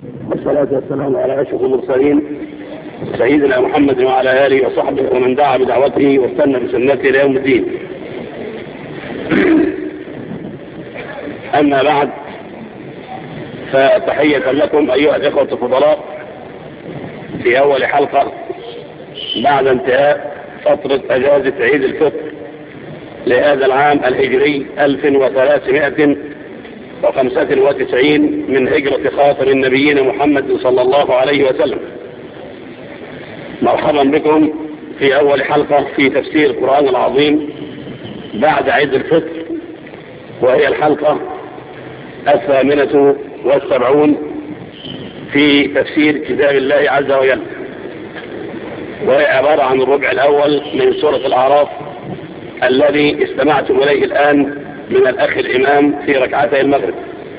والصلاة والسلام على أشرف المرسلين سيدنا محمد وعلى آله وصحبه ومن دعا بدعوته واستنى بسنته إلى يوم الدين. أما بعد، فتحية لكم أيها الإخوة الفضلاء في أول حلقة بعد انتهاء فترة أجازة عيد الفطر لهذا العام الهجري 1395 من هجرة خاطر النبيين محمد صلى الله عليه وسلم. مرحبا بكم في أول حلقة في تفسير القرآن العظيم بعد عيد الفطر، وهي الحلقة 78 في تفسير كتاب الله عز وجل، وهي عبارة عن الربع الأول من سورة الأعراف الذي استمعتم إليه الآن من الأخ الإمام في ركعتي المغرب.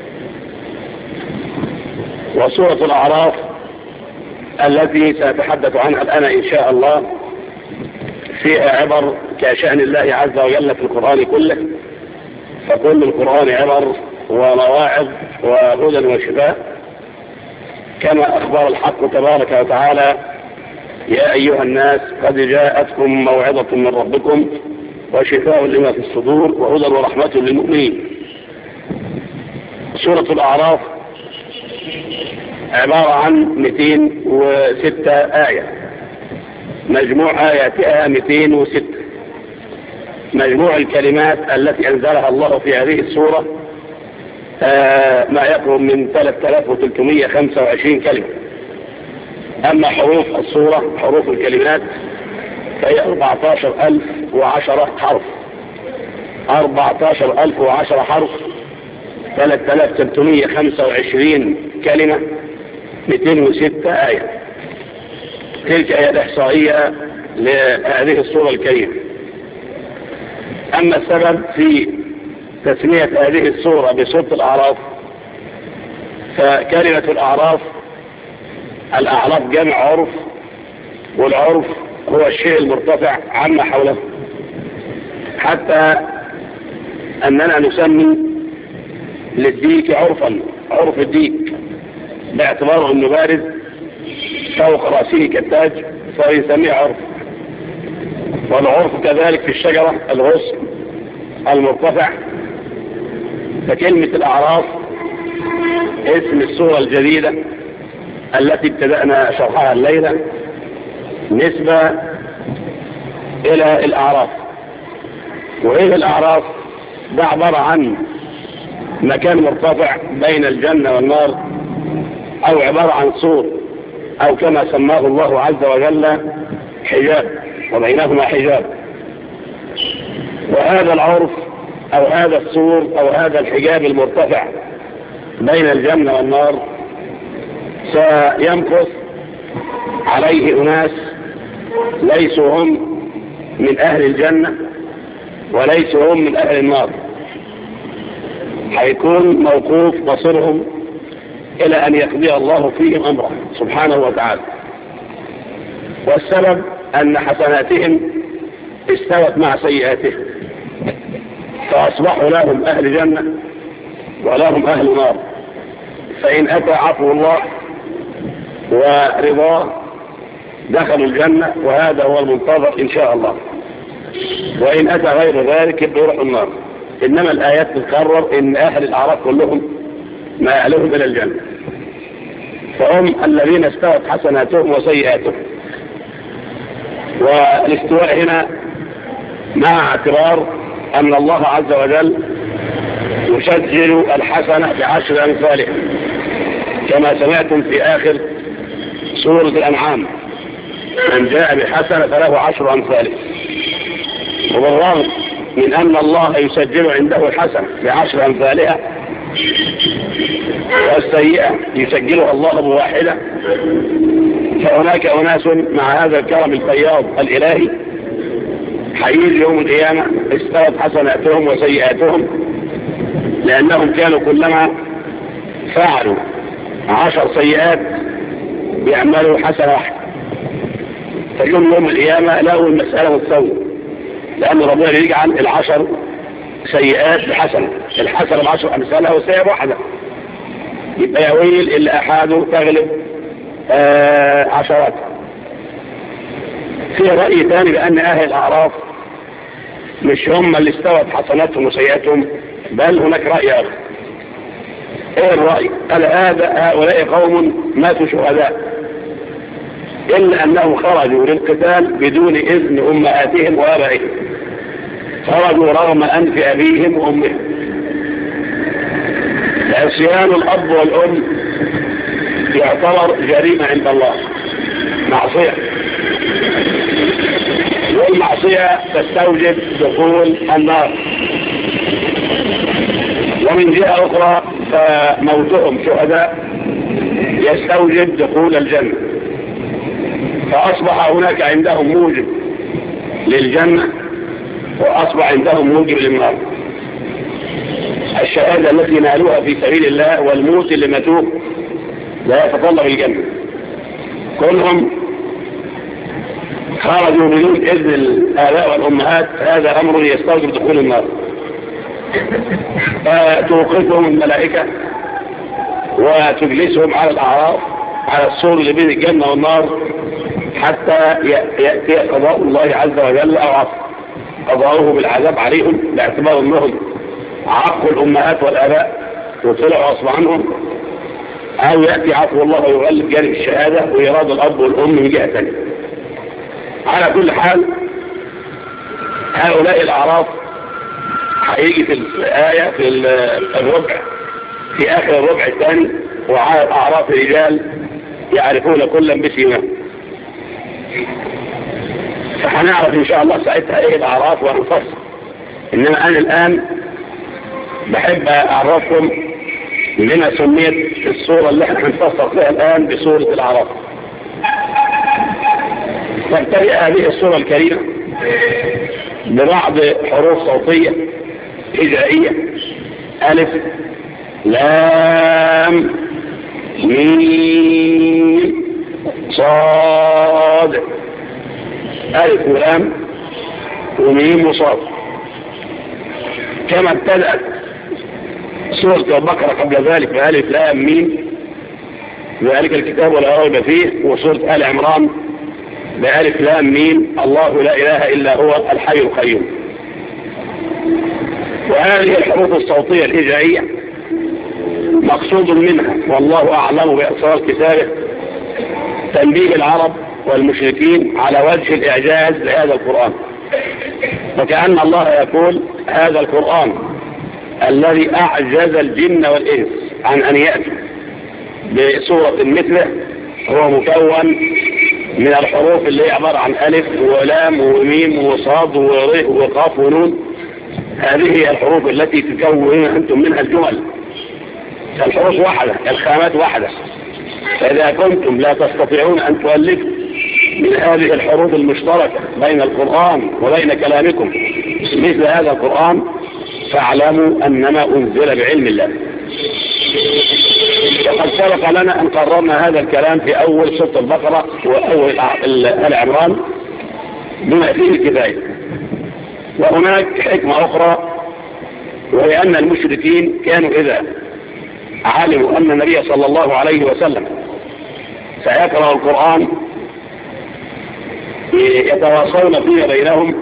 وسورة الأعراف التي سأتحدث عنها الآن إن شاء الله فيها عبر كشأن الله عز وجل في القرآن كله، فكل القرآن عبر ومواعظ وهدى وشفاء، كما أخبر الحق تبارك وتعالى: يا أيها الناس قد جاءتكم موعظة من ربكم وشفاء لما في الصدور وهدى ورحمة للمؤمنين. سورة الأعراف عبارة عن 206 آية، مجموع آياتها 206. مجموع الكلمات التي أنزلها الله في هذه السورة ما يقرب من 3325 كلمة. أما حروف السورة، حروف الكلمات، فهي 14010 حرف. 14010 حرف، 3325 كلمة، 206 آية. تلك هي الإحصائية لهذه السورة الكريمة. أما السبب في تسمية هذه السورة بسورة الأعراف، فكلمة الأعراف، الأعراف جمع عرف، والعرف هو الشيء المرتفع عما حوله، حتى أننا نسمي للديك عرفا، عرف الديك، باعتباره أنه بارد فوق رأسه كالتاج فيسميه عرف. والعرف كذلك في الشجرة الغصن المرتفع. فكلمة الأعراف اسم السورة الجديدة التي ابتدأنا شرحها الليلة نسبة إلى الأعراف. وإيه الأعراف؟ ده عبارة عن مكان مرتفع بين الجنة والنار، أو عبارة عن سور، أو كما سماه الله عز وجل حجاب، وبينهما حجاب. وهذا العرف أو هذا السور أو هذا الحجاب المرتفع بين الجنة والنار سيمكث عليه أناس ليسوا هم من أهل الجنة وليسوا هم من أهل النار، هيكون موقوف بصرهم إلى أن يقضي الله فيهم أمره سبحانه وتعالى. والسبب أن حسناتهم استوت مع سيئاتهم، فأصبحوا لهم أهل جنة ولهم أهل نار. فإن أتى عفو الله ورضاه دخلوا الجنة، وهذا هو المنتظر إن شاء الله. وإن أتى غير ذلك يروحوا النار. إنما الآيات تقرر إن أهل الأعراف كلهم ما أهلهم إلى الجنة، فهم الذين استوت حسناتهم وسيئاتهم. والاستواء هنا مع اعتبار أن الله عز وجل يسجل الحسنة ب10 أمثالها، كما سمعتم في آخر سورة الأنعام: من جاء بحسنة فله 10 أمثالها. وبالرغم من أن الله يسجل عنده الحسنة ب10 أمثالها، والسيئة يسجلها الله بواحدة، فهناك أناس مع هذا الكرم الفياض الإلهي حييز يوم القيامة استوت حسناتهم وسيئاتهم، لأنهم كانوا كلما فعلوا 10 سيئات بيعملوا حسنة واحدة، فيوم القيامة لقوا المسألة متساوية، لأن ربنا يجعل 10 سيئات بحسنة، الحسنة ب10 أمثالها والسيئة بواحدة. يبقى يا ويل اللي أحاده تغلب عشرات. في رأي ثاني بأن أهل الأعراف مش هم اللي استوت حسناتهم وسيئاتهم، بل هناك رأي آخر. ايه الرأي؟ قال هؤلاء قوم ماتوا شهداء إلا أنهم خرجوا للقتال بدون إذن أمهاتهم وآبائهم، خرجوا رغم أنف أبيهم وأمهم. عصيان الأب والأم يعتبر جريمة عند الله، معصية، والمعصية تستوجب دخول النار. ومن جهة أخرى فموتهم شهداء يستوجب دخول الجنة، فأصبح هناك عندهم موجب للجنة وأصبح عندهم موجب للنار. الشهادة التي نالوها في سبيل الله والموت اللي ماتوه لا يتطلب الجنة، كلهم خرجوا بدون إذن الآباء والأمهات، هذا أمر يستوجب دخول النار. فتوقفهم الملائكة وتجلسهم على الأعراف على السور اللي بين الجنة والنار حتى يأتي قضاء الله عز وجل أو عفو قضاؤه بالعذاب عليهم، باعتبار أنهم عقوا الأمهات والآباء وطلعوا غصب عنهم، أو يأتي عفو الله ويغلب جانب الشهادة وإراد الأب والأم من جهة ثانية. على كل حال هؤلاء الأعراف هيجي في الآية في الربع، في آخر الربع الثاني، وعلى الأعراف رجال يعرفون كلا بسيماهم. فهنعرف إن شاء الله ساعتها إيه الأعراف ونفصل. إنما أنا الآن بحب أعرفكم لما سميت الصورة اللي احنا هنفصل فيها الآن بصورة الأعراف. تبتدئ هذه الصورة الكريمة ببعض حروف صوتية هجائية: ألف لام ميم صاد. ألف ولام وميم وصاد، كما ابتدأت سورة البقرة قبل ذلك بألف لام ميم ذلك الكتاب ولا ريب فيه، وسورة آل عمران بألف لام ميم الله لا إله إلا هو الحي القيوم. وهذه الحروف الصوتية الهجائية مقصود منها والله أعلم بأسرار كتابه تنبيه العرب والمشركين على وجه الإعجاز لهذا القرآن، وكأن الله يقول هذا القرآن الذي أعجز الجن والإنس عن أن يأتوا بسورة مثله هو مكون من الحروف اللي هي عبارة عن ألف ولام وميم وصاد وري وقاف ونون. هذه هي الحروف التي تكون أنتم منها الجمل، الحروف واحدة، الخامات واحدة. فإذا كنتم لا تستطيعون أن تؤلفوا من هذه الحروف المشتركة بين القرآن وبين كلامكم مثل هذا القرآن، فاعلموا أنما أنزل بعلم الله. وقد سبق لنا أن قررنا هذا الكلام في أول سورة البقرة وأول آل عمران بما فيه الكفاية. وهناك حكمة أخرى، وهي أن المشركين كانوا إذا علموا أن النبي صلى الله عليه وسلم سيقرأ القرآن يتواصلون فيه بينهم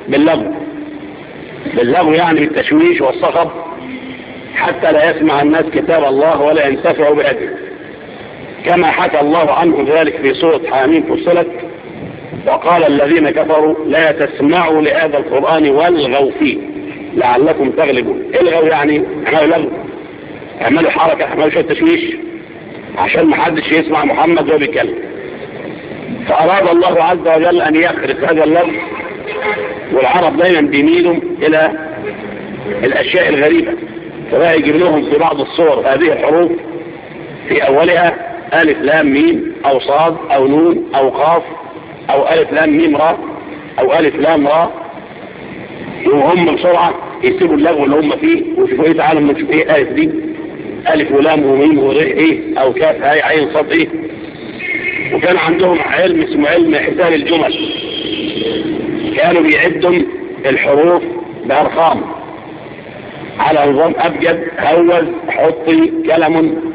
باللغو يعني بالتشويش والصخب، حتى لا يسمع الناس كتاب الله ولا ينتفعوا بأجله، كما حكى الله عنه ذلك في سورة حاميم فصلت: وقال الذين كفروا لا تسمعوا لهذا القرآن والغوا فيه لعلكم تغلبون. الغوا يعني اعملوا لغو، اعملوا حركة، اعملوا شوية تشويش عشان ما حدش يسمع محمد وهو بيتكلم. فأراد الله عز وجل أن يخرج هذا اللغو، والعرب دايما بيميلوا إلى الأشياء الغريبة، فبقى يجيب لهم في بعض الصور هذه الحروف في أولها ألف لام ميم أو صاد أو نون أو قاف أو ألف لام ميم را أو ألف لام را، وهم بسرعة يسيبوا اللغو اللي هم فيه ويشوفوا إيه، تعالوا نشوف إيه ألف دي، ألف ولام وميم وري إيه، أو كاف هاي عين صاد إيه. وكان عندهم علم اسمه علم حساب الجمل، كانوا بيعدوا الحروف بأرقام على نظام أبجد هوز حطي كلم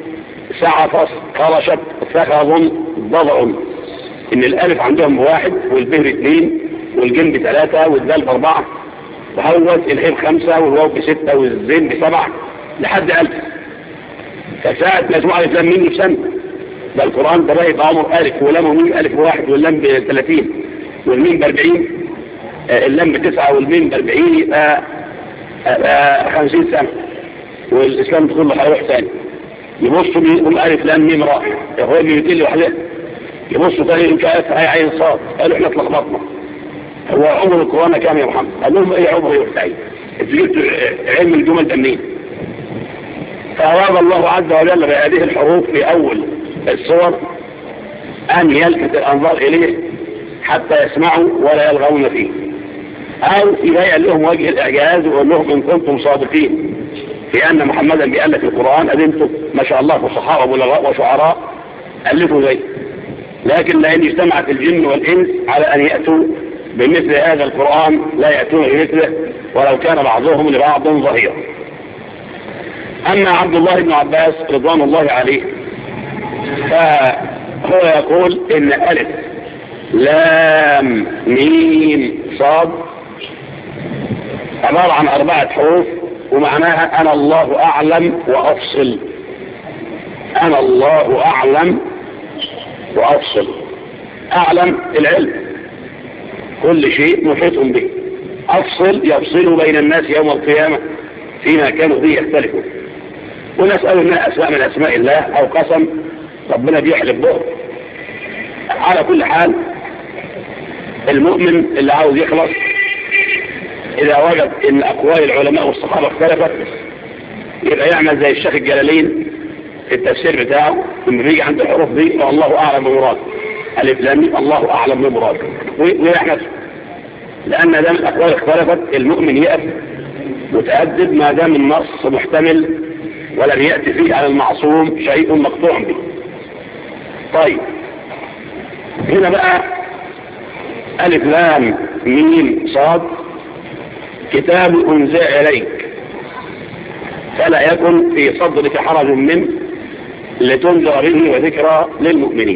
سعفص قرشت فخذ ضضع، ان الالف عندهم بواحد والبه 2 والجيم ب3 والدال ب4 وهوت الهيب 5 والواو ب6 والزين ب7 لحد 1000. فساعة مجموعة الإسلام مين في سنة؟ ده القرآن ده بقى يبقى عمر ألف ولام وميم، ألف واحد واللام ب30 والميم ب40، اللام ب9 والميم ب40، يبقى 50 سنة والإسلام كله هيروح ثاني. يبصوا يقول ألف لام ميم راء، هو بيقول لي وحده. يبصوا ثاني يمكن ألف هاي عين صاد، قالوا إحنا اتلخبطنا. هو عمر القرآن كام يا محمد؟ قال لهم إيه عمره يفتعي؟ أنتوا جبتوا علم الجمل ده منين؟ فأراد الله عز وجل بهذه الحروف في أول الصور أن يلفت الأنظار إليه حتى يسمعوا ولا يلغون فيه، أو يبين لهم وجه الإعجاز ويقول لهم إن كنتم صادقين في أن محمدا بيألف القرآن أدنتم ما شاء الله فصحاء وبلغاء وشعراء ألفوا زي. لكن لأن اجتمعت الجن والإنس على أن يأتوا بمثل هذا القرآن لا يأتون بمثله ولو كان بعضهم لبعض ظهيرا. أما عبد الله بن عباس رضوان الله عليه فهو يقول إن ألف لام ميم صاد عبارة عن 4 حروف ومعناها أنا الله أعلم وأفصل. أنا الله أعلم وأفصل. أعلم العلم، كل شيء محيط به. أفصل يفصل بين الناس يوم القيامة فيما كانوا فيه يختلفون. ونسأل انها اسماء من اسماء الله او قسم ربنا بيحلف به. على كل حال المؤمن اللي عاوز يخلص اذا وجد ان اقوال العلماء والصحابة اختلفت يبقى يعمل زي الشيخ الجلالين في التفسير بتاعه لما بيجي عند الحروف دي والله اعلم بمراده الف لام الله اعلم بمراده ويحنس، لان دام الاقوال اختلفت المؤمن يقف متأدب ما دام النص محتمل ولم يأتي فيه على المعصوم شيء مقطوع به. طيب هنا بقى ألف لام ميم صاد كتاب أنزل إليك فلا يكن في صدرك حرج منه لتنذر به وذكرى للمؤمنين.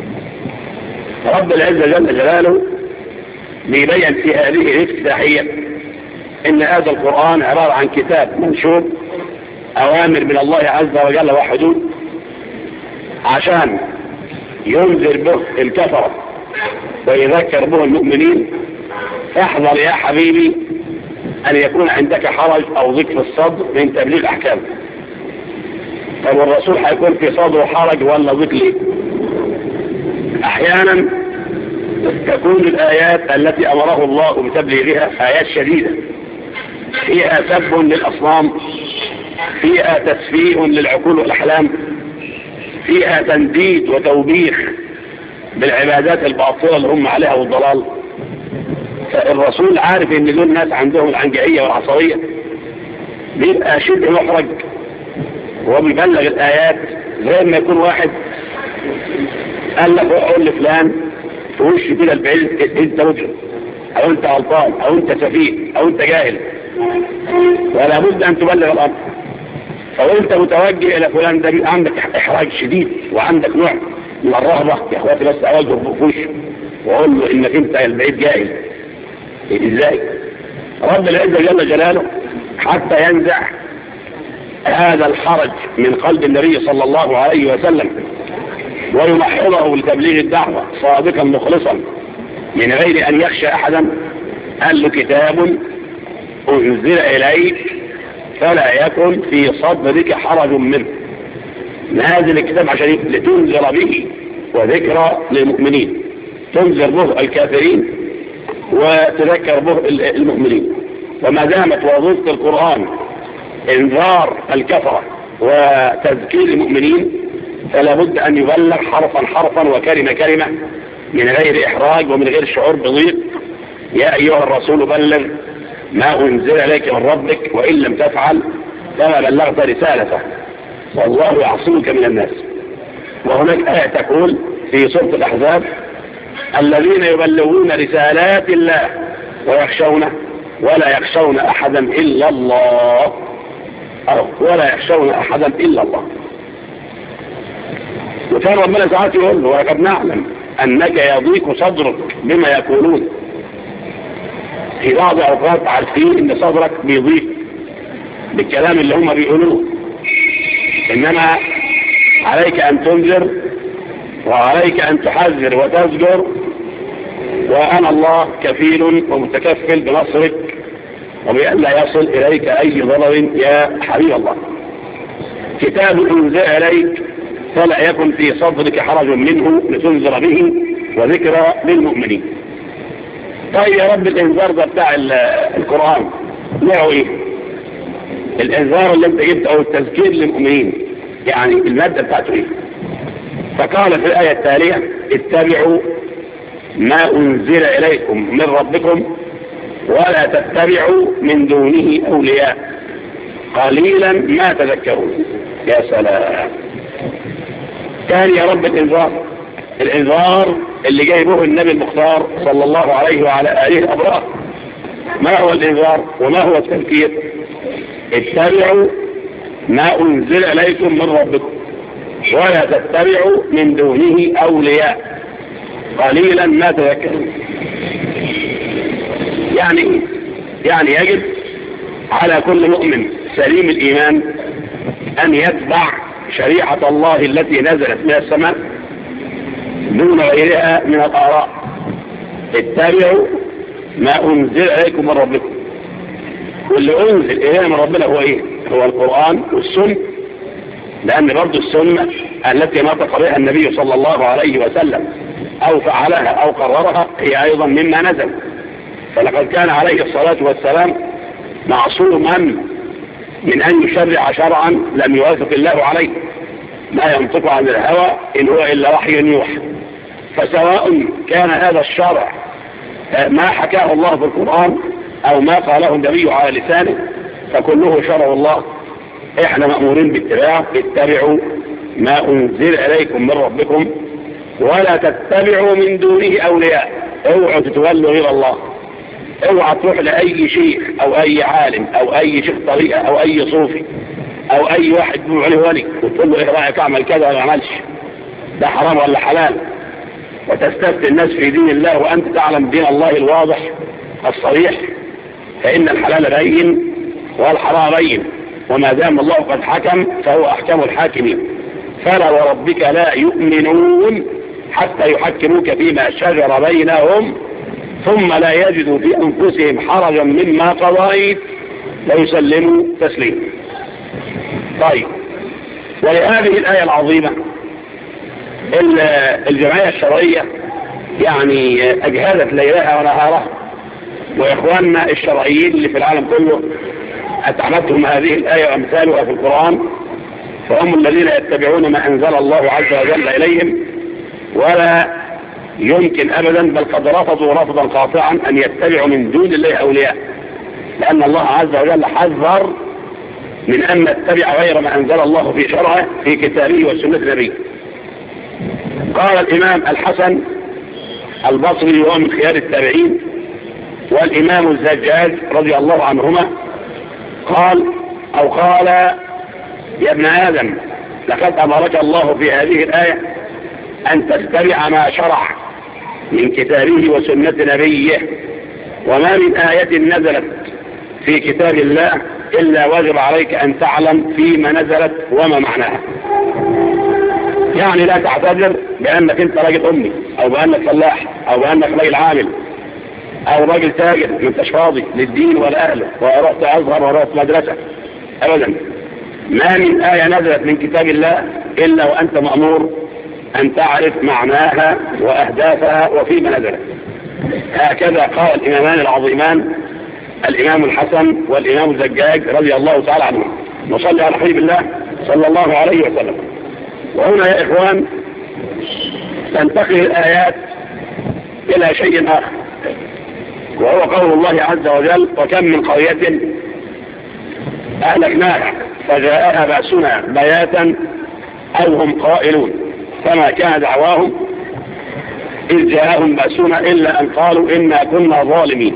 رب العزة جل جلاله بيبين في هذه الافتتاحية إن هذا القرآن عبارة عن كتاب منشور أوامر من الله عز وجل وحدود عشان ينذر به الكفرة ويذكر به المؤمنين. احذر يا حبيبي أن يكون عندك حرج أو ضيق في الصدر من تبليغ أحكام. طب والرسول هيكون في صدره حرج ولا ضيق ليه؟ أحيانا تكون الآيات التي أمره الله بتبليغها آيات شديدة فيها سب للأصنام، فيها تسفيه للعقول والأحلام، فيها تنديد وتوبيخ بالعبادات الباطلة اللي هم عليها والضلال. فالرسول عارف ان دول ناس عندهم العنجهية والعصبية بيبقى شبه محرج وهو بيبلغ الآيات زي ما يكون واحد قال لك قول لفلان في وش كده البعيد انت مجرم او انت غلطان او انت سفيه او انت جاهل، ولا بد ان تبلغ الامر. فوانت متوجه الى فلان ده عندك احراج شديد وعندك نوع من الرهبه. يا اخواتي بس اواجهه بوش واقول له انك انت البعيد جاهل. ازاي؟ رب العزه جل جلاله حتى ينزع هذا الحرج من قلب النبي صلى الله عليه وسلم ويمحضه لتبليغ الدعوه صادقا مخلصا من غير ان يخشى احدا قال له كتاب انزل اليك فلا يكن في صدرك حرج منه. نازل الكتاب عشان لتنذر به وذكرى للمؤمنين، تنذر به الكافرين وتذكر به المؤمنين. وما دامت وظيفة القرآن انذار الكفرة وتذكير المؤمنين فلا بد أن يبلغ حرفا حرفا وكلمة كلمة من غير إحراج ومن غير شعور بضيق. يا أيها الرسول بلغ ما أنزل إليك من ربك وإن لم تفعل فما بلغت رسالته والله يعصمك من الناس. وهناك آية تقول في سورة الأحزاب الذين يبلغون رسالات الله ويخشونه ولا يخشون أحدا إلا الله، ولا يخشون أحدا إلا الله. وكان ربنا ساعات يقول له ولقد نعلم أنك يضيق صدرك بما يقولون. في بعض الأوقات عارفين إن صدرك بيضيق بالكلام اللي هم بيقولوه، إنما عليك أن تنذر وعليك أن تحذر وتزجر، وأنا الله كفيل ومتكفل بنصرك وبأن لا يصل إليك أي ضرر يا حبيب الله. كتاب أنزل إليك فلا يكن في صدرك حرج منه لتنذر به وذكرى للمؤمنين. طيب يا رب الإنذار ده بتاع القرآن نوعه إيه؟ الإنذار اللي أنت جبت أو التذكير للمؤمنين يعني المادة بتاعته إيه؟ فقال في الآية التالية اتبعوا ما أنزل إليكم من ربكم ولا تتبعوا من دونه أولياء قليلا ما تذكرون. يا سلام. كان يا رب الإنذار اللي جايبه النبي المختار صلى الله عليه وعلى آله الأبرار. ما هو الإنذار وما هو التذكير؟ اتبعوا ما أنزل إليكم من ربكم ولا تتبعوا من دونه أولياء قليلا ما تذكرون. يعني يجب على كل مؤمن سليم الإيمان أن يتبع شريعة الله التي نزلت من السماء دون غيرها من الآراء. اتبعوا ما أنزل إليكم من ربكم، واللي أنزل إلينا من ربنا هو إيه؟ هو القرآن والسنة، لأن برضو السنة التي نطق بها النبي صلى الله عليه وسلم أو فعلها أو قررها هي أيضا مما نزل. فلقد كان عليه الصلاة والسلام معصوما من أن يشرع شرعا لم يوافق الله عليه، ما ينطق عن الهوى إن هو إلا وحي يوحى. فسواء كان هذا الشرع ما حكاه الله في القرآن أو ما قاله النبي على لسانه فكله شرع الله، إحنا مأمورين باتباعه. اتبعوا ما أنزل إليكم من ربكم ولا تتبعوا من دونه أولياء. اوعوا تتولوا غير الله، اوعى تروح لأي شيخ أو أي عالم أو أي شيخ طريقة أو أي صوفي أو أي واحد بيقول عليه ولي وتقول له إيه رأيك أعمل كذا ولا أعملش، ده حرام ولا حلال، وتستفتي الناس في دين الله وأنت تعلم دين الله الواضح الصريح، فإن الحلال بين والحرام بين، وما دام الله قد حكم فهو أحكم الحاكمين. فلا وربك لا يؤمنون حتى يحكموك فيما شجر بينهم ثم لا يجدوا في أنفسهم حرجا مما قضيت ويسلموا تسليما. طيب، ولهذه الآية العظيمة الجمعية الشرعية يعني أجهدت ليلها ونهارها، وإخواننا الشرعيين اللي في العالم كله أتعمدتهم هذه الآية وأمثالها في القرآن، فهم الذين يتبعون ما أنزل الله عز وجل إليهم، ولا يمكن أبدا بل قد رفضوا رفضا قاطعا أن يتبعوا من دون الله أولياء، لأن الله عز وجل حذر من أن نتبع غير ما أنزل الله في شرعه في كتابه وسنة نبيه. قال الإمام الحسن البصري وهو من خيار التابعين والإمام الزجاج رضي الله عنهما قال يا ابن آدم لقد أمرك الله في هذه الآية أن تتبع ما شرع من كتابه وسنة نبيه، وما من آية نزلت في كتاب الله إلا واجب عليك أن تعلم فيما نزلت وما معناها. يعني لا تعتذر بأنك أنت راجل أمي أو بأنك فلاح أو بأنك راجل عامل أو راجل تاجر ما انتش فاضي للدين ولا أهله ورحت أزهر ورحت مدرسة، أبدا. ما من آية نزلت من كتاب الله إلا وأنت مأمور أن تعرف معناها وأهدافها وفيما نزلت. هكذا قال الإمامان العظيمان الإمام الحسن والإمام الزجاج رضي الله تعالى عنهم. نصلي على حبيب الله صلى الله عليه وسلم. وهنا يا إخوان تنتقل الآيات إلى شيء آخر، وهو قول الله عز وجل وكم من قرية أهلكناها فجاءها بأسنا بياتا أو هم قائلون فما كان دعواهم إذ جاءهم بأسنا إلا أن قالوا إنا كنا ظالمين.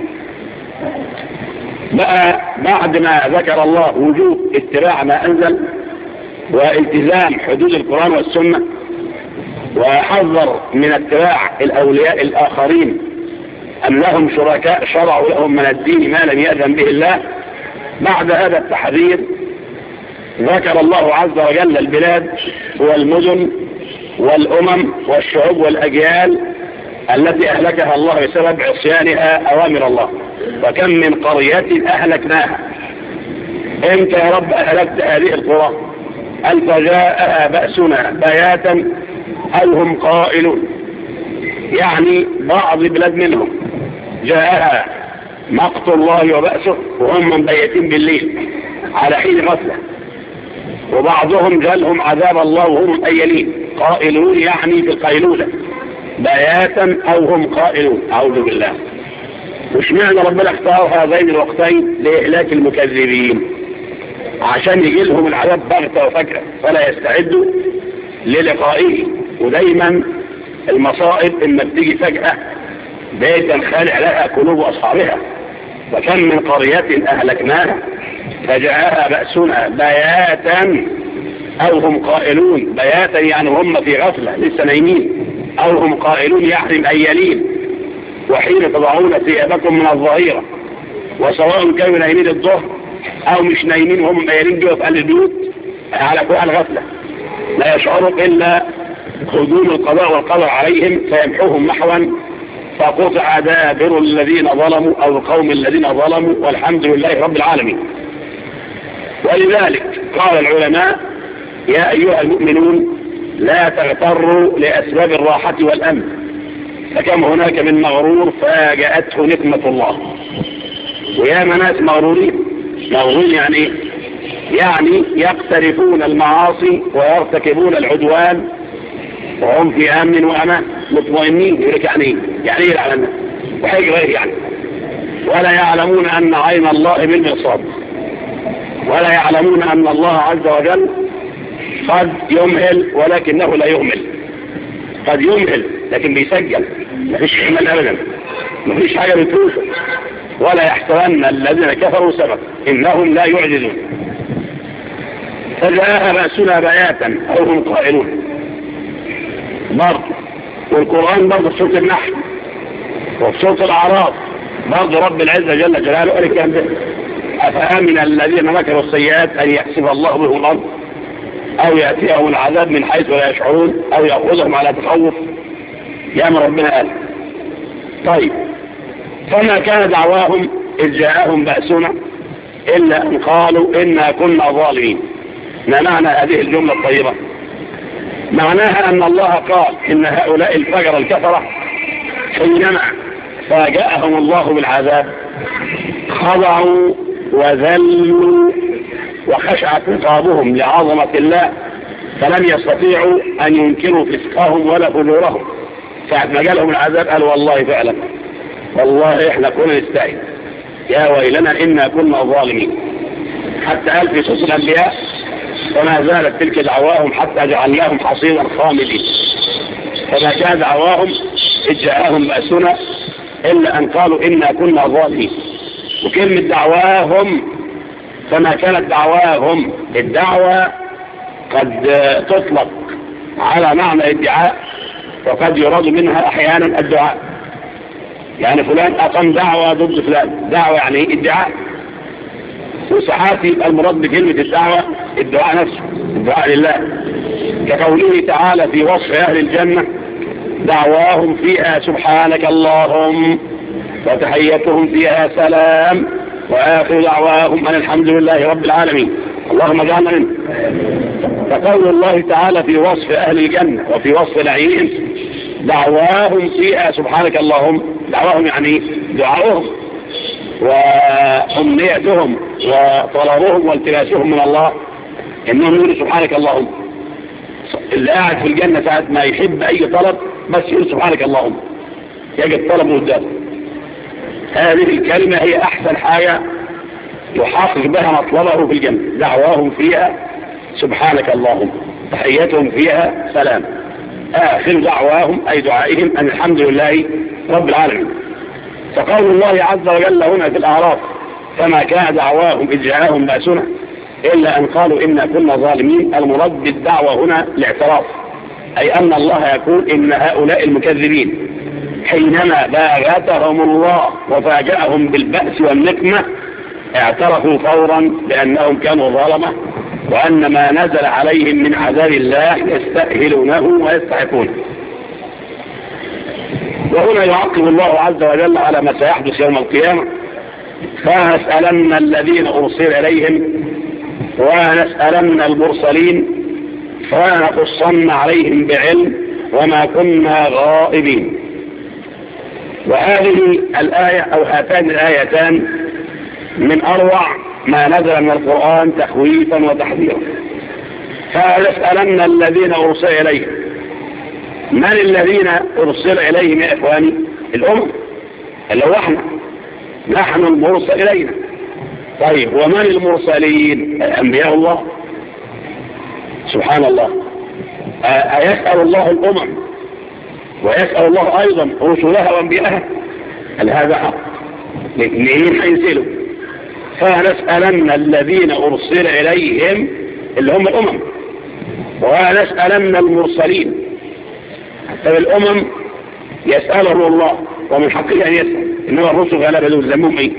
بقى بعد ما ذكر الله وجوب اتباع ما أنزل والتزام حدود القرآن والسنة وحذر من اتباع الأولياء الآخرين أنهم شركاء شرعوا لهم من الدين ما لم يأذن به الله. بعد هذا التحذير ذكر الله عز وجل البلاد والمدن والأمم والشعوب والأجيال التي أهلكها الله بسبب عصيانها أوامر الله. وكم من قرية أهلكناها. إمتى يا رب أهلكت هذه القرى؟ هل فجاءها بأسنا بياتا أو هم قائلون؟ يعني بعض البلاد منهم جاءها مقت الله وبأسه وهم مبيتين بالليل على حين غفلة، وبعضهم جالهم عذاب الله وهم مؤيلين قائلون، يعني في القيلولة بياتا أو هم قائلون. أعوذ بالله. وش معنى ربنا اختار هذين الوقتين لإهلاك المكذبين؟ عشان يجي لهم العذاب بغتة وفجأة فلا يستعدوا للقائه. ودايما المصائب إما بتيجي فجأة بيتا خالع لها قلوب أصحابها. وكم من قرية أهلكناها فجاءها بأسنا بياتا أو هم قائلون. بياتا يعني هم في غفلة لسه نايمين، أو هم قائلون يعني مأيلين. وحين تضعون ثيابكم من الظهيرة، وسواء كانوا نايمين الظهر أو مش نايمين وهم مأيلين جوا في قلب البيوت على كوع الغفلة، لا يشعروا إلا خدوم القضاء والقدر عليهم فيمحوهم محوا فقطع دابر الذين ظلموا أو القوم الذين ظلموا والحمد لله رب العالمين. ولذلك قال العلماء: يا أيها المؤمنون لا تغتروا لأسباب الراحة والأمن، فكم هناك من مغرور فاجأته نقمة الله. ويا ناس مغرورين. مغرورين يعني يقترفون المعاصي ويرتكبون العدوان وهم في أمن وأمان مطمئنين. يقول لك يعني ايه العلماء وحاجة غير يعني، ولا يعلمون أن عين الله بالمرصاد، ولا يعلمون أن الله عز وجل قد يمهل ولكنه لا يهمل. قد يمهل لكن بيسجل، مفيش إهمال أبدا، مفيش حاجة بتوفى. ولا يحسبن الذين كفروا سبق إنهم لا يعجزون. فجاءها بأسنا بياتا أو هم قائلون. برضه والقرآن برضه في سورة النحل وفي سورة الأعراف برضه رب العزة جل جلاله قال الكلام ده: أفأمن الذين مكروا السيئات أن يحسب الله بهم الأرض أو يأتيهم العذاب من حيث لا يشعرون أو يأخذهم على تخوف. يا من ربنا قال. طيب، فما كان دعواهم إذ جاءهم بأسنا إلا أن قالوا إنا كنا ظالمين. ما معنى هذه الجملة الطيبة؟ معناها أن الله قال إن هؤلاء الفجر الكفرة حينما فاجأهم الله بالعذاب خضعوا وذلوا وخشعت رقابهم لعظمة الله، فلم يستطيعوا أن ينكروا فسقهم ولا فجورهم. ساعة ما جالهم العذاب قالوا: والله فعلا، والله إحنا كنا نستعين، يا ويلنا إنا كنا ظالمين. حتى قال في سورة الأنبياء: وما زالت تلك دعواهم حتى جعلناهم حصيدا خامدين. فما كان دعواهم إذ جاءهم بأسنا إلا أن قالوا إنا كنا ظالمين. وكلمة دعواهم فما كانت دعواهم، الدعوة قد تطلق على معنى الادعاء وقد يراد منها أحيانا الدعاء. يعني فلان أقام دعوة ضد فلان، دعوة يعني ادعاء. وساعات يبقى المراد بكلمة الدعوة الدعاء نفسه، الدعاء لله، كقوله تعالى في وصف أهل الجنة: دعواهم فيها سبحانك اللهم وتحيتهم فيها سلام وآخر دعواهم أن الحمد لله رب العالمين. اللهم اجعلنا منه. فقول الله تعالى في وصف أهل الجنة وفي وصف نعيمهم: دعواهم فيها سبحانك اللهم. دعواهم يعني دعاؤهم وأمنيتهم وطلبهم والتماسهم من الله إنهم يقولوا سبحانك اللهم. اللي قاعد في الجنة ساعة ما يحب أي طلب بس يقول سبحانك اللهم، يجد طلب قدامه. هذه الكلمة هي أحسن حاجة يحقق بها مطلبه في الجنة. دعواهم فيها سبحانك اللهم تحياتهم فيها سلام آخر دعواهم أي دعائهم أن الحمد لله رب العالمين. فقول الله عز وجل هنا في الأعراف: فما كان دعواهم إذ جاءهم بأسنا إلا أن قالوا إنا كنا ظالمين. المراد بالدعوة هنا الاعتراف، أي أن الله يقول إن هؤلاء المكذبين حينما باغتهم الله وفاجأهم بالبأس والنقمة اعترفوا فورا بأنهم كانوا ظلمة، وأن ما نزل عليهم من عذاب الله يستأهلونه ويستحقونه. وهنا يعقب الله عز وجل على ما سيحدث يوم القيامة: فنسألن الذين أرسل إليهم ونسألن المرسلين فنقصن عليهم بعلم وما كنا غائبين. وهذه الآية أو هاتان الآيتان من أروع ما نزل من القرآن تخويفا وتحذيرا. فنسألن الذين أرسل إليهم. من الذين أرسل إليهم يا إخواني؟ الأمم اللي هو نحن المرسل إلينا. طيب ومن المرسلين؟ أنبياء الله سبحان الله. يسأل الله الأمم ويسأل الله أيضا رسلها وأنبياءها. هل هذا حق؟ الاثنين هينزلوا. فنسألن الذين أرسل إليهم اللي هم الأمم، ونسألن المرسلين. حتى الأمم يسألهم الله ومن حقه أن يسأل، إنما الرسل غلبة دول ذنبهم إيه؟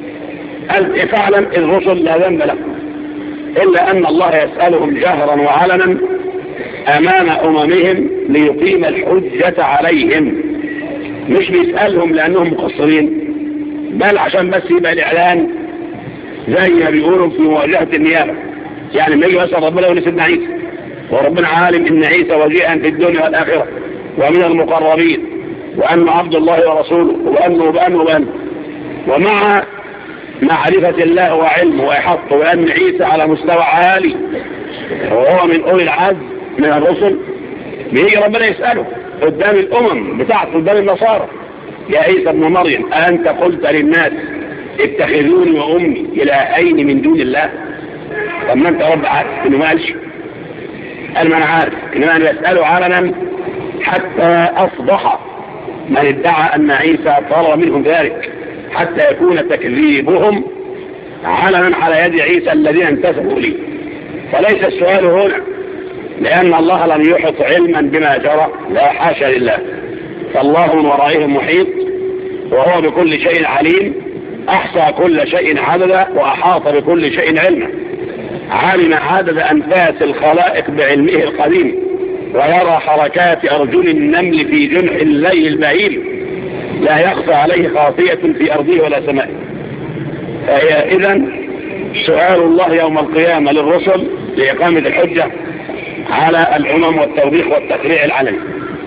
قال فعلا الرسل لا ذنب لهم، إلا أن الله يسألهم جهرا وعلنا أمام أممهم ليقيم الحجة عليهم. مش بيسألهم لأنهم مقصرين، بل عشان بس يبقى الإعلان زي ما بيقولوا في مواجهة النيابة. يعني ما يجي مثلا ربنا يقول سيدنا عيسى، وربنا عالم إن عيسى وجيها في الدنيا والآخرة ومن المقربين، وأنه عبد الله ورسوله، وأنه ومع معرفة الله وعلمه وإحاطته، وأن عيسى على مستوى عالي وهو من أولي العزم من الرسل، بيجي ربنا يسأله قدام الأمم بتاعته قدام النصارى: يا عيسى ابن مريم أنت قلت للناس اتخذوني وأمي إلهين من دون الله؟ طب ما أنت رب عارف إنه ما قالش؟ قال ما أنا عارف، إنما أنا بسأله علنا حتى أصبح من ادعى أن عيسى طلب منهم ذلك، حتى يكون تكذيبهم علنا على يد عيسى الذين انتسبوا لي. فليس السؤال هنا لأن الله لم يحط علما بما جرى، لا حاشا لله، فالله من ورائهم محيط وهو بكل شيء عليم، أحصى كل شيء عددا وأحاط بكل شيء علما، علم عدد أنفاس الخلائق بعلمه القديم، ويرى حركات أرجل النمل في جنح الليل البعيد، لا يخفى عليه خافية في أرضه ولا سمائه. فهي إذن سؤال الله يوم القيامة للرسل لإقامة الحجة على الأمم والتوبيخ والتفريع العلني.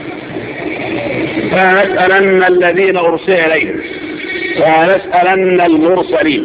فنسألن الذين أرسل إليهم ونسألن المرسلين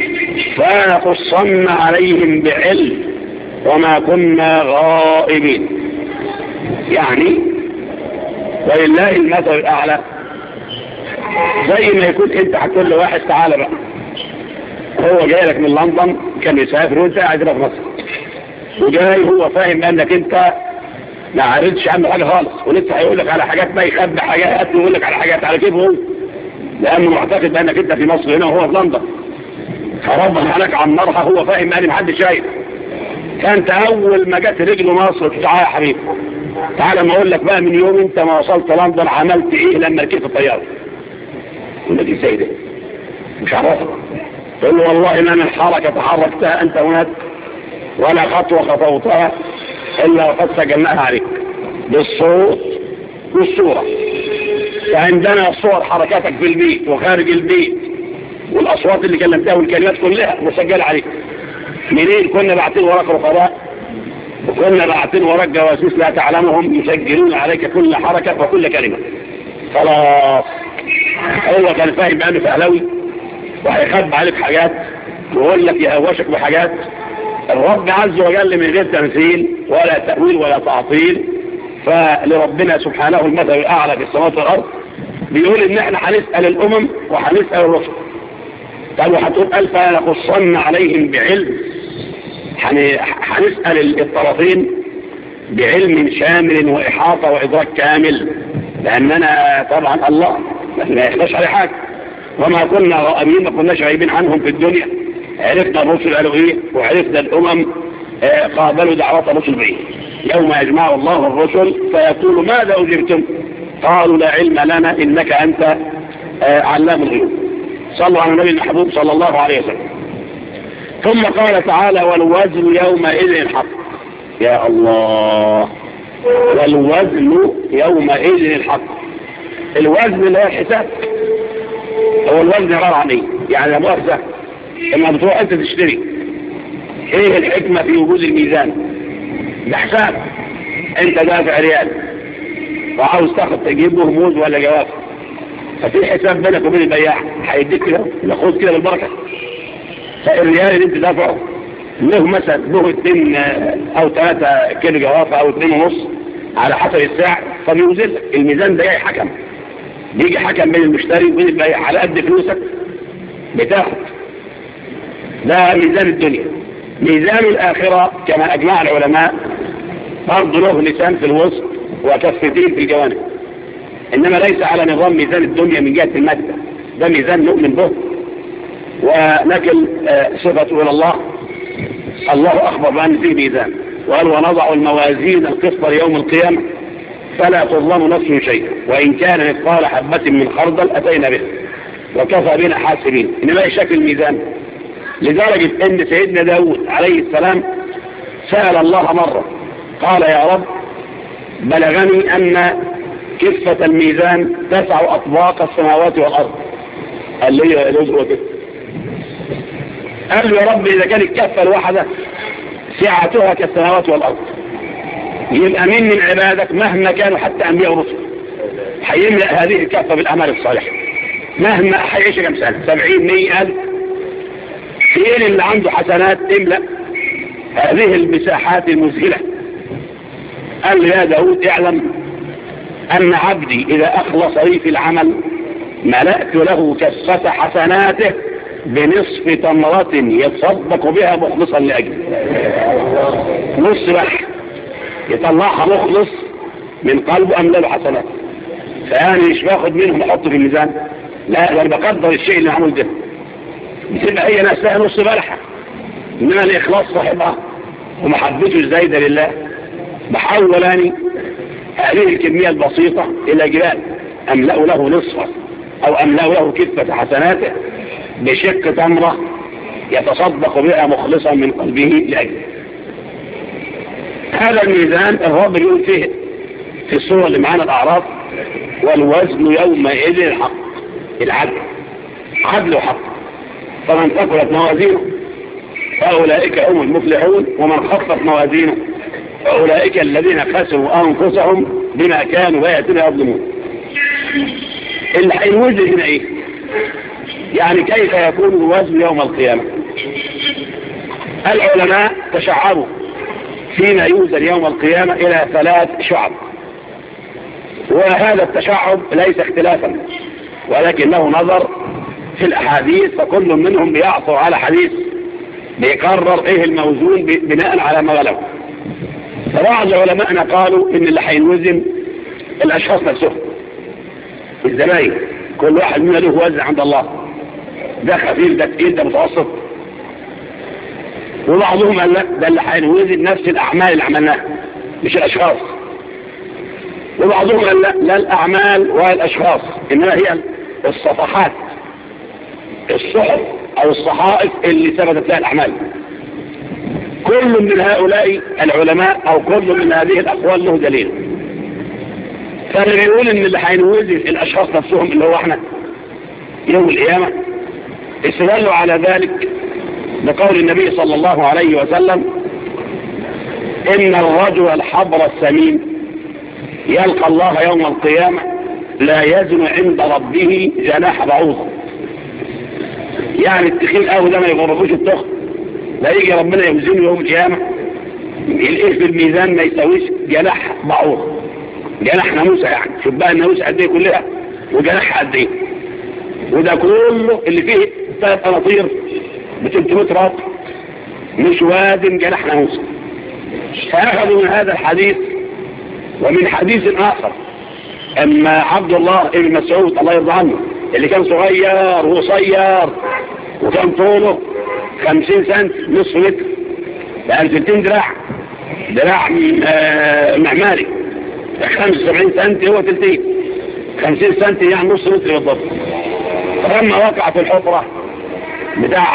فنقصن عليهم بعلم وما كنا غائبين. يعني ولله المثل الأعلى، زي ما يكون انت هتقول لواحد تعالى بقى، هو جاي لك من لندن كان يسافر وانت قاعد في مصر، وجاي هو فاهم انك انت ما عرفتش عنه حاجه خالص، ولسه هيقول لك على حاجات، ما يخبي حاجات ويقول لك على حاجات على كيفه هو، لانه معتقد بانك انت في مصر هنا وهو في لندن، فربنا عليك عن نارها، هو فاهم ان محدش شايف. فانت اول ما جت رجله مصر تعالى يا حبيبي، تعالى ما اقول لك بقى من يوم انت ما وصلت لندن عملت ايه لما ركبت الطياره. يقول لك ازاي ده؟ مش عارفها. تقول له والله ما من حركه تحركتها انت هناك ولا خطوه خطوتها الا وقد سجلناها عليك بالصوت والصوره. فعندنا صور حركاتك في البيت وخارج البيت والاصوات اللي كلمتها والكلمات كلها مسجله عليك. منين؟ كنا باعتين وراك رقباء، وكنا باعتين وراك جواسيس لا تعلمهم يسجلون عليك كل حركه وكل كلمه. خلاص هو كان فاهم بأنه فهلوي وهيخبي عليك حاجات ويقول لك يهوشك بحاجات. الرب عز وجل من غير تمثيل ولا تأويل ولا تعطيل، فلربنا سبحانه المثل الأعلى في السماوات والأرض، بيقول إن احنا هنسأل الأمم وهنسأل الرسل. طب وهتقول قال فنقصن عليهم بعلم، هنسأل الطرفين بعلم شامل وإحاطة وإدراك كامل، لأننا طبعا الله ما يخلاش على حاجة، وما كنا غائبين، ما كناش غايبين عنهم في الدنيا. عرفنا الرسل قالوا ايه، وعرفنا الأمم قابلوا دعوات الرسل بايه. يوم يجمع الله الرسل فيقول ماذا أجبتم؟ قالوا لا علم لنا إنك أنت علام الغيوب. صلوا على النبي المحبوب صلى الله عليه وسلم. ثم قال تعالى والوزن يومئذ الحق. يا الله، والوزن يومئذ الحق. الوزن اللي هو الحساب، هو الوزن عبارة عن ايه؟ يعني لا مؤاخذة لما بتروح انت تشتري، ايه الحكمة في وجود الميزان؟ ده حساب. انت دافع ريال وعاوز تجيب له موز ولا جواب، ففي حساب بينك وبين البياع، هيديك كده ياخد كده بالبركة. فالريال اللي انت دافعه له مثلا له 2 او 3 كيلو جوافة او 2.5 على حسب السعر، فبيوزن لك. الميزان ده جاي حكم، بيجي حكم بين المشتري وبين البياع على قد فلوسك بتاخد. ده ميزان الدنيا. ميزان الآخرة كما أجمع العلماء برضه له لسان في الوسط وكفتين في الجوانب، إنما ليس على نظام ميزان الدنيا من جهة المادة. ده ميزان نؤمن به ونكل صفته إلى الله. الله أخبر بأن فيه ميزان، وقال ونضع الموازين القسط ليوم القيامة فلا تظلم نفس شيئا وإن كان مثقال حبة من خردل أتينا به وكفى بنا حاسبين. إنما ايه شكل الميزان؟ لدرجة أن سيدنا داود عليه السلام سأل الله مرة قال يا رب بلغني أن كفة الميزان تسع أطباق السماوات والأرض. قال لي يا الأزوة كده، قال له يا رب إذا كانت الكفة الواحدة سعتها كالسماوات والأرض، يبقى مين من عبادك مهما كانوا حتى أنبياء ورسل هيملأ هذه الكفة بالأعمال الصالحة، مهما هيعيش كم سنة 70 100 ألف. فين اللي عنده حسنات تملأ هذه المساحات المذهلة؟ قال له يا داود اعلم أن عبدي إذا أخلص لي في العمل ملأت له كفة حسناته بنصف تمرة يتصدق بها مخلصا لأجله. نص بح يطلعها مخلص من قلبه أملا له حسنات، فأنا مش باخد منهم أحطه في الميزان، لا أنا بقدر الشيء اللي عمل ده، بتبقى هي نفسها نص بلحة. إنما الإخلاص صاحبها ومحبته الزايدة لله بحولاني هذه الكمية البسيطة إلى جبال أملأ له نصفه أو أملأ له كفة حسناته بشق تمرة يتصدق بها مخلصا من قلبه لأجله. هذا الميزان الرب يقول فيه في الصورة اللي معانا الأعراف والوزن يومئذ الحق، العدل، عدل وحق. فمن ثقلت موازينه فأولئك هم المفلحون ومن خفت موازينه فأولئك الذين خسروا أنفسهم بما كانوا يأتون يظلمون. الوزن هنا ايه؟ يعني كيف يكون الوزن يوم القيامة؟ العلماء تشعبوا فيما يوزن يوم القيامة إلى 3 شعب، وهذا التشعب ليس اختلافا ولكن له نظر في الأحاديث، فكل منهم بيعثر على حديث بيقرر ايه الموزون بناء على ما بلغ. فبعض علماءنا قالوا ان اللي هينوزن الاشخاص نفسهم، الزباين، كل واحد مننا له وزن عند الله، ده خفيف ده تقيل ده متوسط. وبعضهم قال لا ده اللي هينوزن نفس الاعمال اللي عملناها مش الاشخاص. وبعضهم قال لا الاعمال ولا الاشخاص، انما هي الصفحات، الصحف او الصحائف اللي ثبتت لها الاعمال. كل من هؤلاء العلماء او كل من هذه الاقوال له دليل. فاللي بيقول ان اللي هينوزن الاشخاص نفسهم اللي هو احنا يوم القيامه استدلوا على ذلك بقول النبي صلى الله عليه وسلم ان الرجل الحبر السمين يلقى الله يوم القيامه لا يزن عند ربه جناح بعوضه. يعني التخين قوي ده ما يغرفوش التخن، لا يجي ربنا يوزنه يوم القيامه الايه في الميزان ما يساويش جناح بعوض، جناح ناموسه. يعني شوف بقى الناموسه قد ايه كلها وجناحها قد ايه، وده كله اللي فيه 3 قناطير ب 300 رطل مش وازن جناح ناموسه. فاخذوا من هذا الحديث ومن حديث اخر اما عبد الله بن مسعود الله يرضى عنه اللي كان صغير وقصير وكان طوله 50 سنت نصف متر بقى 200 دراع، دراع معماري 75 سنتي هو تلتين 50 سنتي يعني نص متر بالضبط. فلما وقع في الحفرة بتاع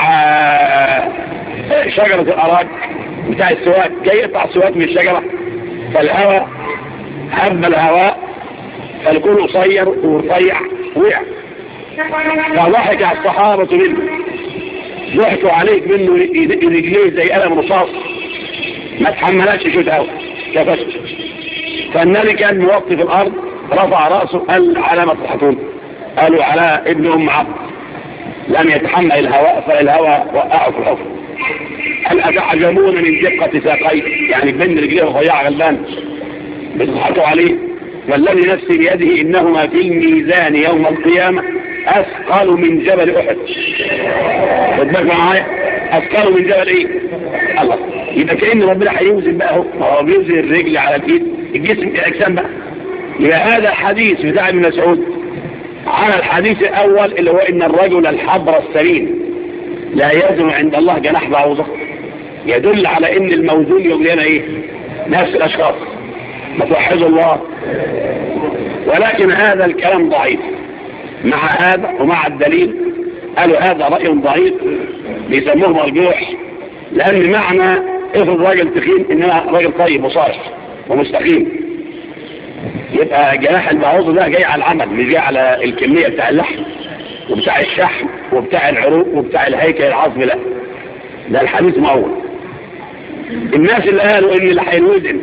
شجرة الأراك بتاع السواك، جاي يقطع السواك من الشجرة، فالهواء هب الهواء فالكل قصير ورفيع وقع، فضحك الصحابة منه، ضحكوا عليك منه رجليه زي قلم رصاص، ما تحملش شوت هواء كفشت. فالنبي كان موطي في الأرض رفع رأسه قال على ما تضحكون؟ قالوا على ابن أم عبد لم يتحمل الهواء فالهواء وقعه في الحفر. هل أتعجبون من دقة ساقيه؟ يعني بين رجليه رفيع غلبان بتضحكوا عليه. والذي نفسي بيده إنهما في الميزان يوم القيامة أثقل من جبل أحد. خد بالك معايا، أثقل من جبل إيه؟ الله. يبقى كأن ربنا هيوزن بقى، هو بيوزن الرجل على الإيد، الجسم الأجسام بقى. يبقى هذا الحديث بتاع ابن مسعود على الحديث الأول اللي هو إن الرجل الحبر السليم لا يزن عند الله جناح بعوضة، يدل على إن الموزون يوم لنا إيه؟ نفس الأشخاص. ما توحدوا الله. ولكن هذا الكلام ضعيف. مع هذا ومع الدليل قالوا هذا رأي ضعيف بيسموه مرجوح، لأن معنى افرض راجل تخين إنما راجل طيب وصالح ومستقيم، يبقى جناح البعوض ده جاي على العمل مش جاي على الكمية بتاع اللحم وبتاع الشحم وبتاع العروق وبتاع الهيكل العظمي. لا، ده الحديث مؤول. الناس اللي قالوا ان اللي هينوزن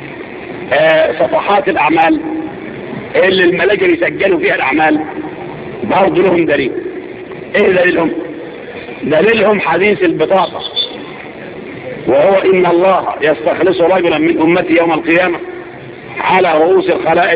صفحات الأعمال اللي الملائكة يسجلوا فيها الأعمال برضه لهم دليل. ايه دليلهم؟ دليلهم حديث البطاقة، وهو إن الله يستخلص رجلا من أمتي يوم القيامة على رؤوس الخلائق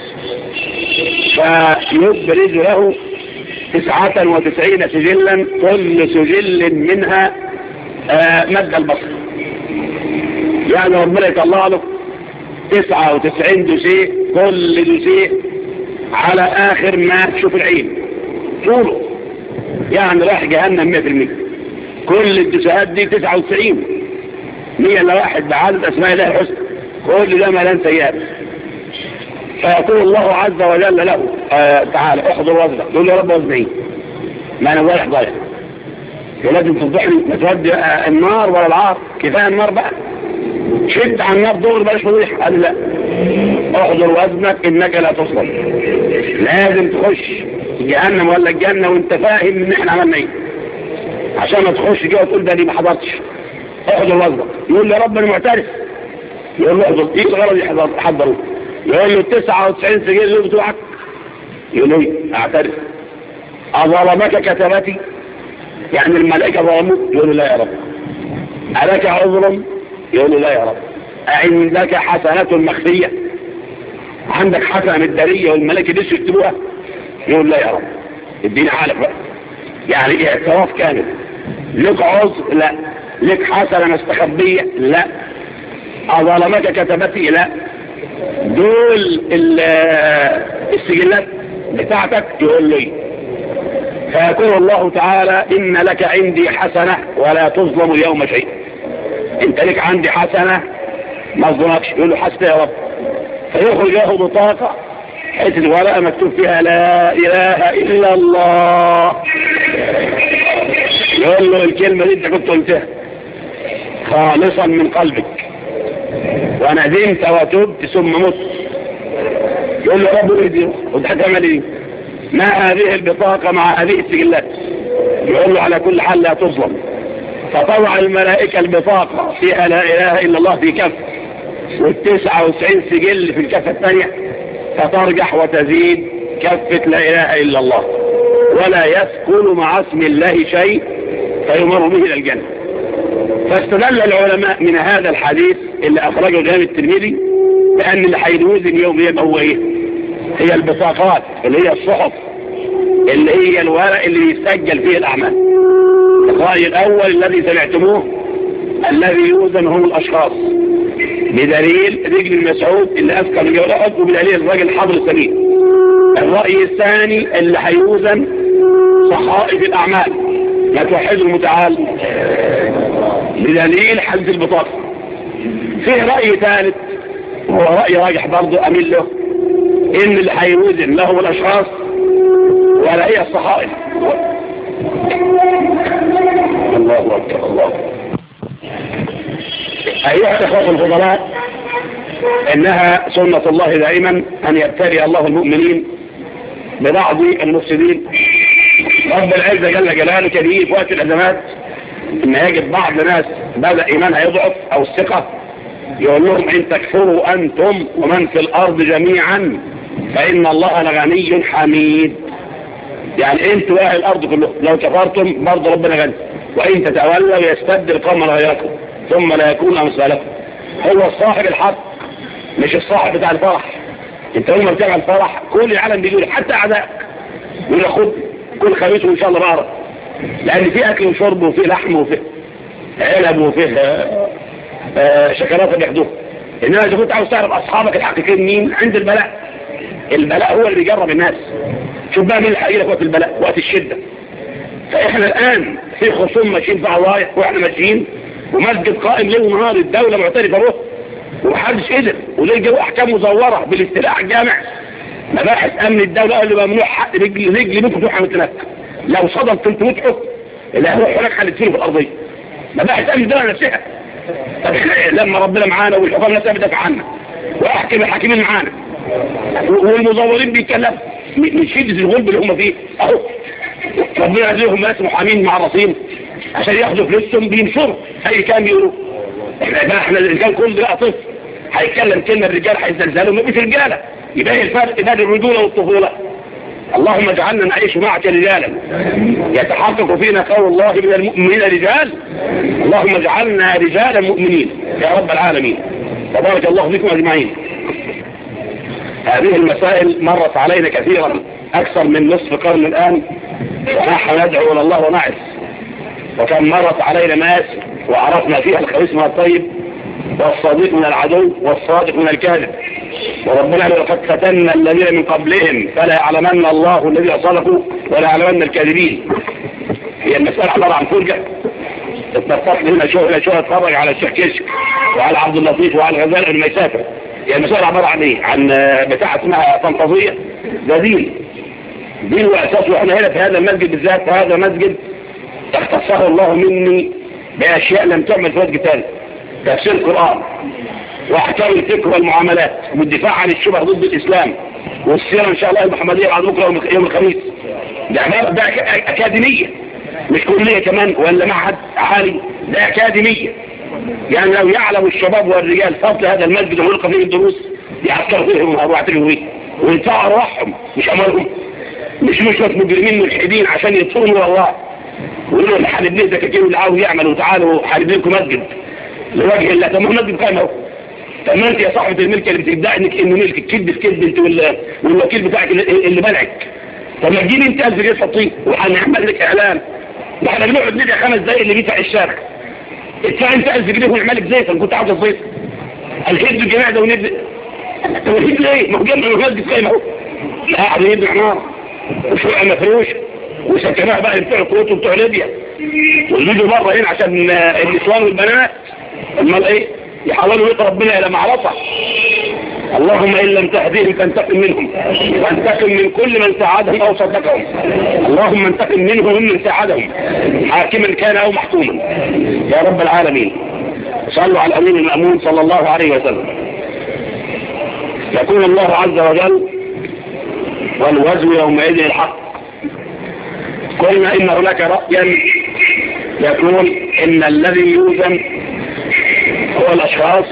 فيبرز له 99 سجلا كل سجل منها مد البصر. يعني ربنا يطلع له 99 دوسيه، كل دوسيه على آخر ما تشوف العين طوله، يعني راح جهنم 100%. كل الدوسيهات دي 99 100 إلا واحد بعدد أسماء الله الحسنى، كل ده ملان سيئات. فيقول الله عز وجل له تعالى احضر وزنك، يقول له يا رب وزني ما انا ضايح ضايح، لازم تفضحني، ما تودي النار ولا العار، كفايه النار بقى، شد على النار دغري بلاش فضيح. قال لا، احضر وزنك انك لا تصل، لازم تخش جهنم ولا الجنه وانت فاهم ان احنا عملنا ايه، عشان ما تخش جوه تقول ده دي ما حضرتش. احضر وزنك، يقول له يا رب انا معترف، يقول له احضر ايه الغرض يحضروه، يقول له 99 سجل اللي بتوعك، يقول له اعترف. أظلمك كتبتي، يعني الملائكة ظلموك، يقول له لا يا رب. ألك عذر؟ يقول له لا يا رب. أعندك حسنات مخفية، عندك حسنة مدارية والملائكة لسه يكتبوها؟ يقول لا يا رب. اديني حالك بقى، يعني اعتراف كامل. لك عذر؟ لا. لك حسنة مستخبية؟ لا. أظلمك كتبتي؟ لا. دول السجلات بتاعتك؟ يقول لي. فيقول الله تعالى إن لك عندي حسنة ولا تظلم اليوم شيء. انت لك عندي حسنة ما ظلمكش. يقول له حسنة يا رب. فيخرج له بطاقة حيث الورقة مكتوب فيها لا إله إلا الله. يقول له الكلمة دي انت كنت قلتها خالصا من قلبك وندمت وتبت ثم مت. يقول له رب اهدي، وتعمل ايه؟ ما هذه البطاقة مع هذه السجلات؟ يقول له على كل حال لا تظلم. فطبع الملائكة البطاقة فيها لا إله إلا الله في كف، وال99 سجل في الكفة الثانية، فترجح وتزيد كفة لا إله إلا الله، ولا يثقل مع اسم الله شيء فيمر به إلى الجنة. فاستدل العلماء من هذا الحديث اللي أخرجه الإمام الترمذي بأن اللي هيوزن يوم يبقى هو إيه؟ هي البطاقات اللي هي الصحف اللي هي الورق اللي يسجل فيه الأعمال. الرأي الأول الذي سمعتموه الذي يوزن هم الأشخاص، بدليل رجل المسعود اللي أذكر من جولات، وبدليل الرجل الحضر السمين. الرأي الثاني اللي هيوزن صحائف الأعمال، ما توحدوا المتعال، بدليل حدث البطاقة. فيه رأي ثالث هو رأي راجح برضه أميل له، إن اللي هيوزن له الأشخاص ولا هي الصحائف. الله أكبر الله. أيها الأخوة الفضلاء، إنها سنة الله دائما أن يبتلي الله المؤمنين ببعض المفسدين. رب العزة جل جلاله كان يجي في وقت الأزمات إن يجد بعض الناس بدأ إيمانها يضعف أو الثقة، يقول لهم إن تكفروا أنتم ومن في الأرض جميعا فإن الله لغني حميد. يعني أنتوا أهل الأرض كلهم لو كفرتم برضه ربنا غني، وإن تتولوا يستبدل قوما غيركم ثم لا يكون أمثالكم. هو الصاحب الحق مش الصاحب بتاع الفرح. انت اول ما بتعمل الفرح كل العالم بيقول، حتى اعدائك يقول خد كل خميس وان شاء الله بقرا، لان في اكل وشرب وفي لحم وفي علب وفي شكرات بياخدوها. انما اذا كنت عاوز تعرف اصحابك الحقيقيين مين عند البلاء، البلاء هو اللي بيجرب الناس. شوف بقى مين الحقيقي لك وقت البلاء وقت الشده. فاحنا الان في خصوم ماشيين في عوايح واحنا ماشيين، ومسجد قائم ليل ونهار الدوله معترفه به ومحدش قدر، وليه جو احكام مزوره بالاستيلاء على الجامع. مباحث امن الدوله قال له ممنوع حق رجل منكم تروح متنك، لو صدم 300 حكم اللي هيروح هناك هنتفيله في الارضيه. مباحث امن الدوله نفسها. طب لما ربنا معانا والحكام نفسها بتدافع عنا واحكم الحاكمين معانا والمزورين بيتكلموا من شده الغلب اللي هم فيه اهو، ربنا يجزيهم ناس محامين مع الرصين عشان ياخدوا فلوسهم بينشروا اي كلام يقولوا. احنا الرجال كل ده طفل هيتكلم كلمه الرجال هيزلزلوا، مفيش رجاله. يبقى الفرق بين الرجوله والطفوله. اللهم اجعلنا نعيش معك رجالا يتحقق فينا قول الله من المؤمنين رجال. اللهم اجعلنا رجالا مؤمنين يا رب العالمين. تبارك الله فيكم اجمعين. هذه المسائل مرت علينا كثيرا اكثر من نصف قرن الان، ونحن ندعو الى الله ونعس، وكان مرت علينا ناس وعرفنا فيها الخبيث من الطيب والصديق من العدو والصادق من الكاذب. وربنا لقد فتنا الذين من قبلهم فلا يعلمن الله الذين صدقوا ولا يعلمن الكاذبين. هي المسألة عبارة عن فرجة اتنطط هنا شو اتفرج على الشيخ كشك وعلى عبد اللطيف وعلى الغزال قبل ما يسافر. هي المسألة عبارة عن ايه؟ عن بتاعة اسمها فانتازية. ده دين واساسه. واحنا هنا في هذا المسجد بالذات، هذا مسجد اختصه الله مني باشياء لم تعمل في مسجد ثاني. تفسير القرآن واحكام الفقه والمعاملات والدفاع عن الشبه ضد الاسلام والسيرة ان شاء الله المحمدية بعد بكره يوم الخميس. ده اكاديمية مش كلية كمان ولا معهد عالي، ده اكاديمية. يعني لو يعلم الشباب والرجال فضل هذا المسجد ويلقى فيه الدروس يعسكروا فيهم واعترفوا فيه وينفعوا ارواحهم مش اموالهم. مش مجرمين ملحدين عشان يطلبوا نور الله ويقولوا اللي حالبني دكاكين اللي عاوز يعمل وتعالوا حالبني لكم مسجد لوجه الله. طب ما هو مسجد قائم اهو. طب ما انت يا صاحبة الملك اللي بتدعي انه ملك كذب في كذب انت والوكيل بتاعك اللي منعك. طب ما تجيب انت 1000 جنيه تحطيه وهنعمل لك اعلان. ده احنا بنقعد ندعي 5 دقايق اللي بيدفع الشارع. ادفع انت 1000 جنيه ونعمل لك زيت. انا كنت عاوز الزيت الحزب الجماعي ده وندفع. طب الحزب ليه؟ ما هو جنب المسجد قائم اهو. قاعد يبني نار وشقق مفروش وسكنها بقى بتوع الكروت وبتوع ليبيا ويجوا بره هنا عشان النسوان والبنات. امال ايه؟ يحاولوا يقرب ربنا الى معرفه. اللهم ان لم تهديهم فانتقم منهم وانتقم من كل من ساعدهم او صدقهم. اللهم انتقم منهم ومن ساعدهم حاكما كان او محكوما يا رب العالمين. صلوا على الامين المأمون صلى الله عليه وسلم. يقول الله عز وجل والوزن يومئذ الحق. قلنا ان هناك رأيا يقول ان الذي يوزن هو الاشخاص،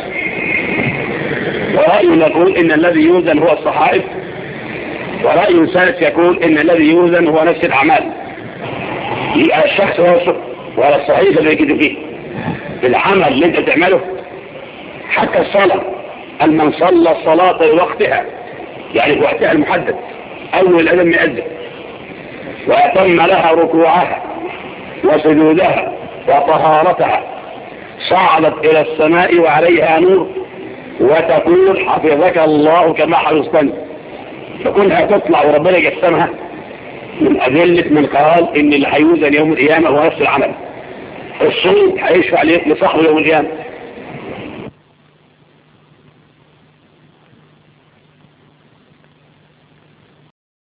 ورأي يقول ان الذي يوزن هو الصحائف، ورأي ثالث يقول ان الذي يوزن هو نفس الاعمال. يبقى الشخص هو ولا الصحيفة اللي يجد فيه العمل اللي انت تعمله. حتى الصلاة من صلى الصلاة في وقتها يعني في وقتها المحدد اول اذان يأذن وأتم لها ركوعها وسجودها وطهارتها صعدت إلى السماء وعليها نور وتقول حفظك الله كما حفظتني. فكلها تطلع وربنا يجسمها من أدلة من قال إن اللي هيوزن يوم القيامة هو نفس العمل. الصوت هيشفع لصاحبه يوم القيامة